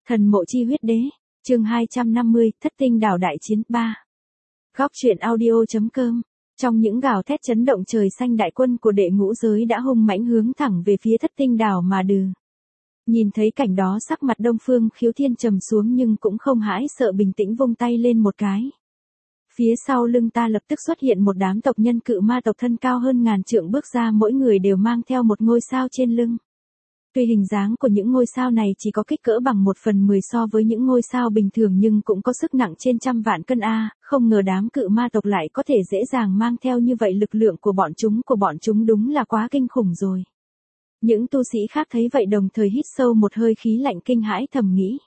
Thần mộ chi huyết đế, chương 250, thất tinh đảo đại chiến 3. Góc truyện audio.com. Trong những gào thét chấn động trời xanh, đại quân của đệ ngũ giới đã hung mãnh hướng thẳng về phía thất tinh đảo mà đừ. Nhìn thấy cảnh đó, sắc mặt Đông Phương Khiếu Thiên trầm xuống nhưng cũng không hãi sợ, bình tĩnh vung tay lên một cái. Phía sau lưng ta lập tức xuất hiện một đám tộc nhân cự ma tộc thân cao hơn ngàn trượng bước ra, mỗi người đều mang theo một ngôi sao trên lưng. Tuy hình dáng của những ngôi sao này chỉ có kích cỡ bằng 1/10 so với những ngôi sao bình thường nhưng cũng có sức nặng trên trăm vạn cân a, không ngờ đám cự ma tộc lại có thể dễ dàng mang theo như vậy, lực lượng của bọn chúng đúng là quá kinh khủng rồi. Những tu sĩ khác thấy vậy đồng thời hít sâu một hơi khí lạnh kinh hãi, thầm nghĩ.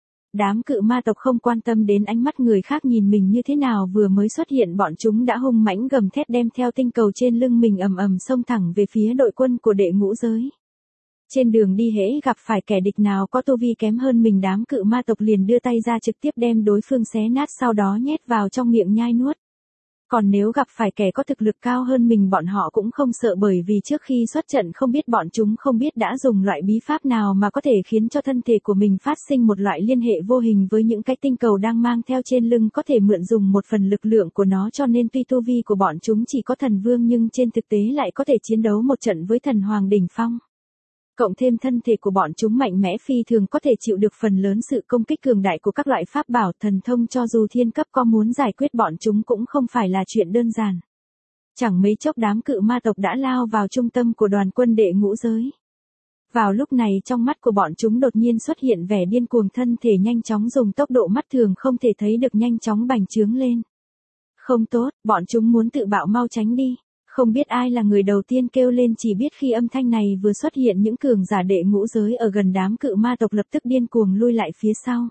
Đám cự ma tộc không quan tâm đến ánh mắt người khác nhìn mình như thế nào, vừa mới xuất hiện bọn chúng đã hung mãnh gầm thét đem theo tinh cầu trên lưng mình ầm ầm xông thẳng về phía đội quân của đệ ngũ giới. Trên đường đi hễ gặp phải kẻ địch nào có tu vi kém hơn mình, đám cự ma tộc liền đưa tay ra trực tiếp đem đối phương xé nát, sau đó nhét vào trong miệng nhai nuốt. Còn nếu gặp phải kẻ có thực lực cao hơn mình, bọn họ cũng không sợ, bởi vì trước khi xuất trận không biết bọn chúng không biết đã dùng loại bí pháp nào mà có thể khiến cho thân thể của mình phát sinh một loại liên hệ vô hình với những cái tinh cầu đang mang theo trên lưng, có thể mượn dùng một phần lực lượng của nó, cho nên tuy tu vi của bọn chúng chỉ có thần vương nhưng trên thực tế lại có thể chiến đấu một trận với thần hoàng đỉnh phong. Cộng thêm thân thể của bọn chúng mạnh mẽ phi thường, có thể chịu được phần lớn sự công kích cường đại của các loại pháp bảo thần thông, cho dù thiên cấp có muốn giải quyết bọn chúng cũng không phải là chuyện đơn giản. Chẳng mấy chốc đám cự ma tộc đã lao vào trung tâm của đoàn quân đệ ngũ giới. Vào lúc này trong mắt của bọn chúng đột nhiên xuất hiện vẻ điên cuồng, thân thể nhanh chóng dùng tốc độ mắt thường không thể thấy được nhanh chóng bành trướng lên. Không tốt, bọn chúng muốn tự bạo, mau tránh đi. Không biết ai là người đầu tiên kêu lên, chỉ biết khi âm thanh này vừa xuất hiện, những cường giả đệ ngũ giới ở gần đám cự ma tộc lập tức điên cuồng lui lại phía sau.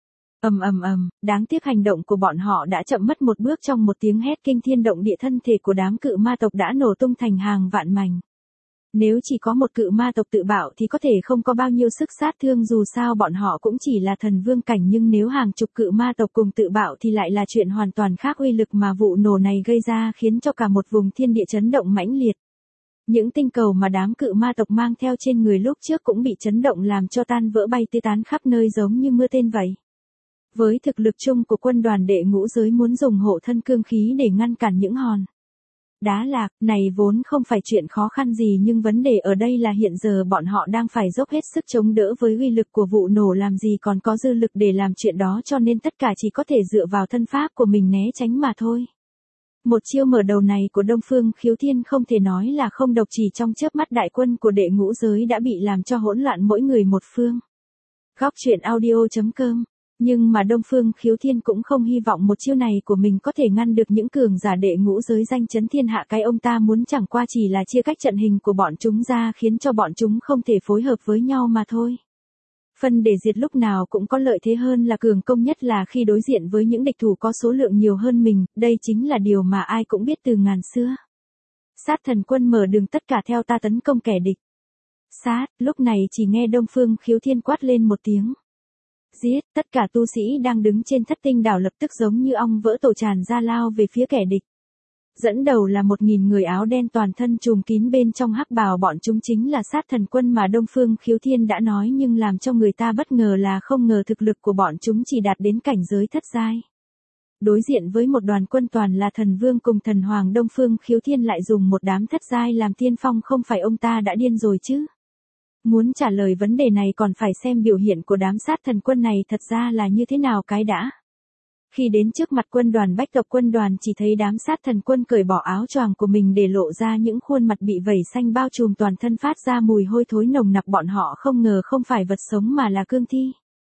Đáng tiếc hành động của bọn họ đã chậm mất một bước, trong một tiếng hét kinh thiên động địa thân thể của đám cự ma tộc đã nổ tung thành hàng vạn mảnh. Nếu chỉ có một cự ma tộc tự bạo thì có thể không có bao nhiêu sức sát thương, dù sao bọn họ cũng chỉ là thần vương cảnh, nhưng nếu hàng chục cự ma tộc cùng tự bạo thì lại là chuyện hoàn toàn khác. Uy lực mà vụ nổ này gây ra khiến cho cả một vùng thiên địa chấn động mãnh liệt. Những tinh cầu mà đám cự ma tộc mang theo trên người lúc trước cũng bị chấn động làm cho tan vỡ, bay tứ tán khắp nơi giống như mưa tên vậy. Với thực lực chung của quân đoàn đệ ngũ giới, muốn dùng hộ thân cương khí để ngăn cản những hòn đá lạc này vốn không phải chuyện khó khăn gì, nhưng vấn đề ở đây là hiện giờ bọn họ đang phải dốc hết sức chống đỡ với uy lực của vụ nổ, làm gì còn có dư lực để làm chuyện đó, cho nên tất cả chỉ có thể dựa vào thân pháp của mình né tránh mà thôi. Một chiêu mở đầu này của Đông Phương Khiếu Thiên không thể nói là không độc, chỉ trong chớp mắt đại quân của đệ ngũ giới đã bị làm cho hỗn loạn, mỗi người một phương. Góc truyện audio.com. Nhưng mà Đông Phương Khiếu Thiên cũng không hy vọng một chiêu này của mình có thể ngăn được những cường giả đệ ngũ giới danh chấn thiên hạ. Cái ông ta muốn chẳng qua chỉ là chia cách trận hình của bọn chúng ra, khiến cho bọn chúng không thể phối hợp với nhau mà thôi. Phân để diệt lúc nào cũng có lợi thế hơn là cường công, nhất là khi đối diện với những địch thủ có số lượng nhiều hơn mình, đây chính là điều mà ai cũng biết từ ngàn xưa. Sát thần quân, mở đường, tất cả theo ta tấn công kẻ địch. Sát, lúc này chỉ nghe Đông Phương Khiếu Thiên quát lên một tiếng. Giết, tất cả tu sĩ đang đứng trên thất tinh đảo lập tức giống như ong vỡ tổ tràn ra, lao về phía kẻ địch. Dẫn đầu là 1000 người áo đen toàn thân trùm kín bên trong hắc bào, bọn chúng chính là sát thần quân mà Đông Phương Khiếu Thiên đã nói, nhưng làm cho người ta bất ngờ là không ngờ thực lực của bọn chúng chỉ đạt đến cảnh giới thất giai. Đối diện với một đoàn quân toàn là thần vương cùng thần hoàng, Đông Phương Khiếu Thiên lại dùng một đám thất giai làm tiên phong, không phải ông ta đã điên rồi chứ? Muốn trả lời vấn đề này còn phải xem biểu hiện của đám sát thần quân này thật ra là như thế nào cái đã. Khi đến trước mặt quân đoàn Bách tộc quân đoàn, chỉ thấy đám sát thần quân cởi bỏ áo choàng của mình để lộ ra những khuôn mặt bị vẩy xanh bao trùm, toàn thân phát ra mùi hôi thối nồng nặc. Bọn họ không ngờ không phải vật sống mà là cương thi.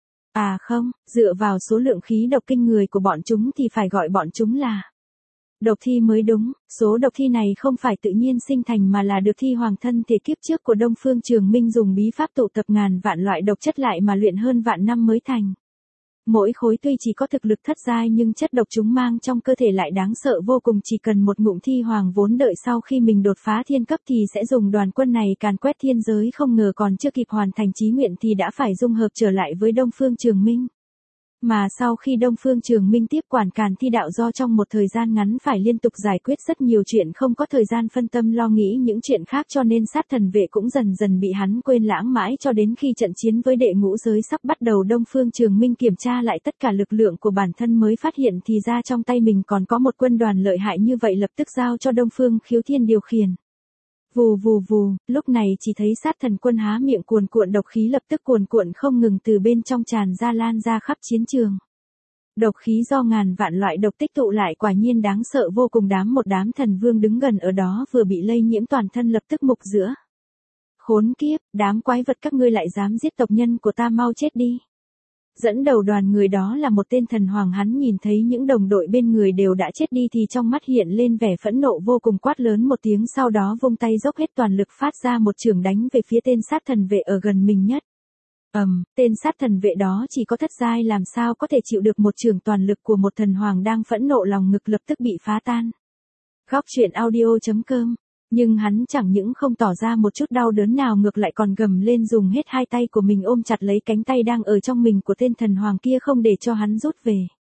À không, dựa vào số lượng khí độc kinh người của bọn chúng thì phải gọi bọn chúng là độc thi mới đúng. Số độc thi này không phải tự nhiên sinh thành mà là được thi hoàng thân thể kiếp trước của Đông Phương Trường Minh dùng bí pháp tụ tập ngàn vạn loại độc chất lại mà luyện hơn vạn năm mới thành. Mỗi khối tuy chỉ có thực lực thất giai nhưng chất độc chúng mang trong cơ thể lại đáng sợ vô cùng, chỉ cần một ngụm thi hoàng vốn đợi sau khi mình đột phá thiên cấp thì sẽ dùng đoàn quân này càn quét thiên giới, không ngờ còn chưa kịp hoàn thành chí nguyện thì đã phải dung hợp trở lại với Đông Phương Trường Minh. Mà sau khi Đông Phương Trường Minh tiếp quản Càn Thi Đạo do trong một thời gian ngắn phải liên tục giải quyết rất nhiều chuyện, không có thời gian phân tâm lo nghĩ những chuyện khác, cho nên sát thần vệ cũng dần dần bị hắn quên lãng mãi, cho đến khi trận chiến với đệ ngũ giới sắp bắt đầu, Đông Phương Trường Minh kiểm tra lại tất cả lực lượng của bản thân mới phát hiện thì ra trong tay mình còn có một quân đoàn lợi hại như vậy, lập tức giao cho Đông Phương Khiếu Thiên điều khiển. Vù vù vù, lúc này chỉ thấy sát thần quân há miệng cuồn cuộn độc khí lập tức cuồn cuộn không ngừng từ bên trong tràn ra, lan ra khắp chiến trường. Độc khí do ngàn vạn loại độc tích tụ lại quả nhiên đáng sợ vô cùng, một đám thần vương đứng gần ở đó vừa bị lây nhiễm toàn thân lập tức mục giữa. Khốn kiếp, đám quái vật các ngươi lại dám giết tộc nhân của ta, mau chết đi. Dẫn đầu đoàn người đó là một tên thần hoàng, hắn nhìn thấy những đồng đội bên người đều đã chết đi thì trong mắt hiện lên vẻ phẫn nộ vô cùng, quát lớn một tiếng, sau đó vung tay dốc hết toàn lực phát ra một chưởng đánh về phía tên sát thần vệ ở gần mình nhất. Tên sát thần vệ đó chỉ có thất giai làm sao có thể chịu được một chưởng toàn lực của một thần hoàng đang phẫn nộ, lòng ngực lập tức bị phá tan. Góc truyện audio.com. Nhưng hắn chẳng những không tỏ ra một chút đau đớn nào, ngược lại còn gầm lên dùng hết hai tay của mình ôm chặt lấy cánh tay đang ở trong mình của tên thần hoàng kia, không để cho hắn rút về.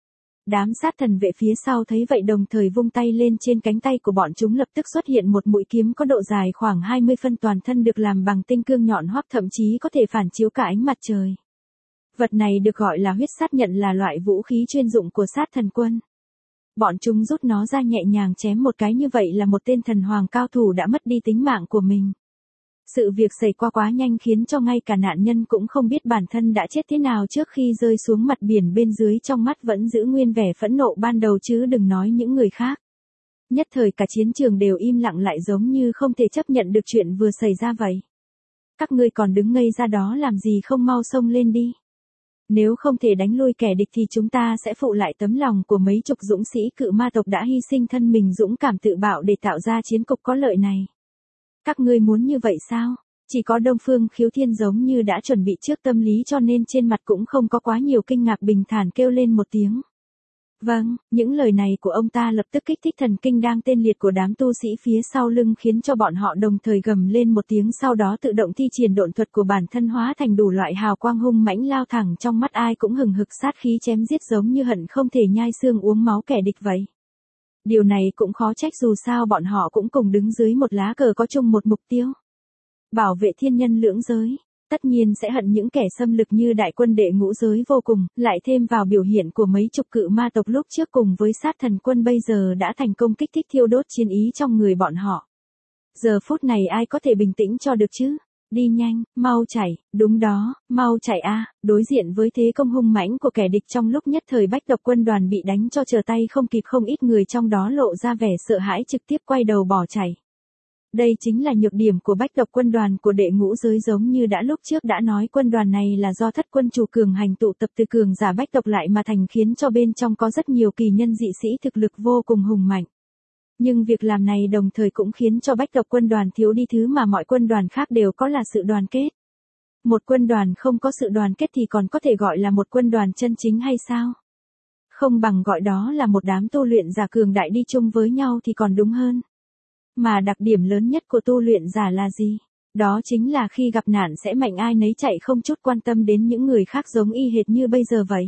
Đám sát thần vệ phía sau thấy vậy đồng thời vung tay lên, trên cánh tay của bọn chúng lập tức xuất hiện một mũi kiếm có độ dài khoảng 20 phân, toàn thân được làm bằng tinh cương nhọn hoắt, thậm chí có thể phản chiếu cả ánh mặt trời. Vật này được gọi là huyết sát nhận, là loại vũ khí chuyên dụng của sát thần quân. Bọn chúng rút nó ra nhẹ nhàng chém một cái, như vậy là một tên thần hoàng cao thủ đã mất đi tính mạng của mình. Sự việc xảy qua quá nhanh khiến cho ngay cả nạn nhân cũng không biết bản thân đã chết thế nào trước khi rơi xuống mặt biển bên dưới, trong mắt vẫn giữ nguyên vẻ phẫn nộ ban đầu chứ đừng nói những người khác. Nhất thời cả chiến trường đều im lặng lại, giống như không thể chấp nhận được chuyện vừa xảy ra vậy. Các ngươi còn đứng ngây ra đó làm gì, không mau xông lên đi. Nếu không thể đánh lui kẻ địch thì chúng ta sẽ phụ lại tấm lòng của mấy chục dũng sĩ cự ma tộc đã hy sinh thân mình dũng cảm tự bạo để tạo ra chiến cục có lợi này. Các ngươi muốn như vậy sao? Chỉ có Đông Phương Khiếu Thiên giống như đã chuẩn bị trước tâm lý, cho nên trên mặt cũng không có quá nhiều kinh ngạc, bình thản kêu lên một tiếng. Vâng, những lời này của ông ta lập tức kích thích thần kinh đang tê liệt của đám tu sĩ phía sau lưng, khiến cho bọn họ đồng thời gầm lên một tiếng, sau đó tự động thi triển độn thuật của bản thân, hóa thành đủ loại hào quang hung mãnh lao thẳng, trong mắt ai cũng hừng hực sát khí, chém giết giống như hận không thể nhai xương uống máu kẻ địch vậy. Điều này cũng khó trách, dù sao bọn họ cũng cùng đứng dưới một lá cờ có chung một mục tiêu. Bảo vệ thiên nhân lưỡng giới. Tất nhiên sẽ hận những kẻ xâm lược như đại quân đệ ngũ giới vô cùng, lại thêm vào biểu hiện của mấy chục cự ma tộc lúc trước cùng với sát thần quân bây giờ đã thành công kích thích thiêu đốt chiến ý trong người bọn họ. Giờ phút này ai có thể bình tĩnh cho được chứ? Đi nhanh, mau chạy, đúng đó, mau chạy a. Đối diện với thế công hung mãnh của kẻ địch, trong lúc nhất thời Bách tộc quân đoàn bị đánh cho trở tay không kịp, không ít người trong đó lộ ra vẻ sợ hãi, trực tiếp quay đầu bỏ chạy. Đây chính là nhược điểm của Bách tộc quân đoàn của đệ ngũ giới, giống như đã lúc trước đã nói, quân đoàn này là do thất quân chủ cường hành tụ tập từ cường giả Bách tộc lại mà thành, khiến cho bên trong có rất nhiều kỳ nhân dị sĩ thực lực vô cùng hùng mạnh. Nhưng việc làm này đồng thời cũng khiến cho Bách tộc quân đoàn thiếu đi thứ mà mọi quân đoàn khác đều có, là sự đoàn kết. Một quân đoàn không có sự đoàn kết thì còn có thể gọi là một quân đoàn chân chính hay sao? Không bằng gọi đó là một đám tu luyện giả cường đại đi chung với nhau thì còn đúng hơn. Mà đặc điểm lớn nhất của tu luyện giả là gì? Đó chính là khi gặp nạn sẽ mạnh ai nấy chạy, không chút quan tâm đến những người khác, giống y hệt như bây giờ vậy.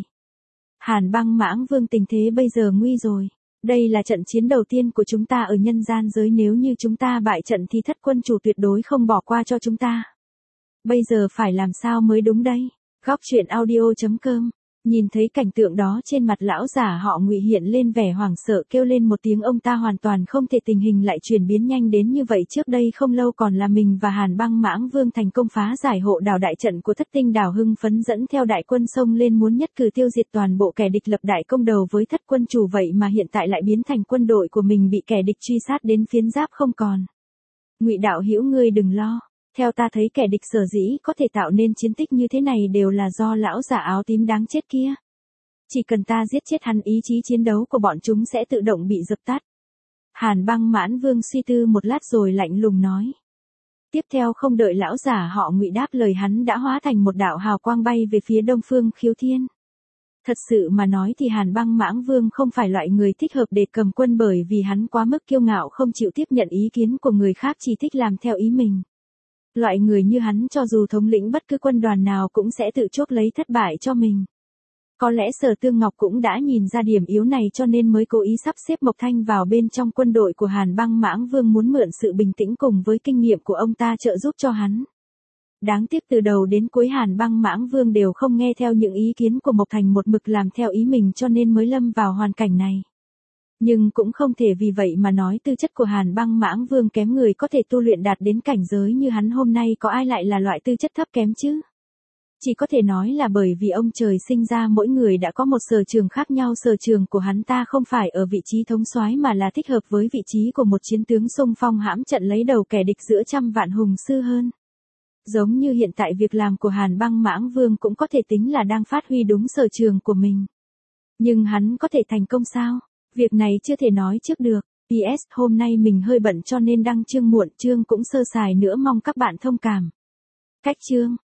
Hàn Băng Mãng Vương, tình thế bây giờ nguy rồi. Đây là trận chiến đầu tiên của chúng ta ở nhân gian giới, nếu như chúng ta bại trận thì thất quân chủ tuyệt đối không bỏ qua cho chúng ta. Bây giờ phải làm sao mới đúng đây? Góc truyện audio.com. Nhìn thấy cảnh tượng đó, trên mặt lão giả họ Ngụy hiện lên vẻ hoảng sợ, kêu lên một tiếng, ông ta hoàn toàn không thể tình hình lại chuyển biến nhanh đến như vậy. Trước đây không lâu còn là mình và Hàn Băng Mãng Vương thành công phá giải hộ đảo đại trận của Thất Tinh đảo, hưng phấn dẫn theo đại quân xông lên muốn nhất cử tiêu diệt toàn bộ kẻ địch, lập đại công đầu với thất quân chủ, vậy mà hiện tại lại biến thành quân đội của mình bị kẻ địch truy sát đến phiến giáp không còn. Ngụy đạo hữu, ngươi đừng lo. Theo ta thấy kẻ địch sở dĩ có thể tạo nên chiến tích như thế này đều là do lão giả áo tím đáng chết kia. Chỉ cần ta giết chết hắn, ý chí chiến đấu của bọn chúng sẽ tự động bị dập tắt. Hàn Băng Mãn Vương suy tư một lát rồi lạnh lùng nói. Tiếp theo không đợi lão giả họ Ngụy đáp lời, hắn đã hóa thành một đạo hào quang bay về phía Đông Phương Khiếu Thiên. Thật sự mà nói thì Hàn Băng Mãng Vương không phải loại người thích hợp để cầm quân, bởi vì hắn quá mức kiêu ngạo, không chịu tiếp nhận ý kiến của người khác, chỉ thích làm theo ý mình. Loại người như hắn cho dù thống lĩnh bất cứ quân đoàn nào cũng sẽ tự chuốc lấy thất bại cho mình. Có lẽ Sở Tương Ngọc cũng đã nhìn ra điểm yếu này cho nên mới cố ý sắp xếp Mộc Thanh vào bên trong quân đội của Hàn Băng Mãng Vương, muốn mượn sự bình tĩnh cùng với kinh nghiệm của ông ta trợ giúp cho hắn. Đáng tiếc từ đầu đến cuối Hàn Băng Mãng Vương đều không nghe theo những ý kiến của Mộc Thành, một mực làm theo ý mình cho nên mới lâm vào hoàn cảnh này. Nhưng cũng không thể vì vậy mà nói tư chất của Hàn Băng Mãng Vương kém, người có thể tu luyện đạt đến cảnh giới như hắn hôm nay có ai lại là loại tư chất thấp kém chứ? Chỉ có thể nói là bởi vì ông trời sinh ra mỗi người đã có một sở trường khác nhau, sở trường của hắn ta không phải ở vị trí thống soái mà là thích hợp với vị trí của một chiến tướng xung phong hãm trận lấy đầu kẻ địch giữa trăm vạn hùng sư hơn. Giống như hiện tại việc làm của Hàn Băng Mãng Vương cũng có thể tính là đang phát huy đúng sở trường của mình. Nhưng hắn có thể thành công sao? Việc này chưa thể nói trước được. PS, hôm nay mình hơi bận cho nên đăng chương muộn, chương cũng sơ sài nữa, mong các bạn thông cảm. Cách chương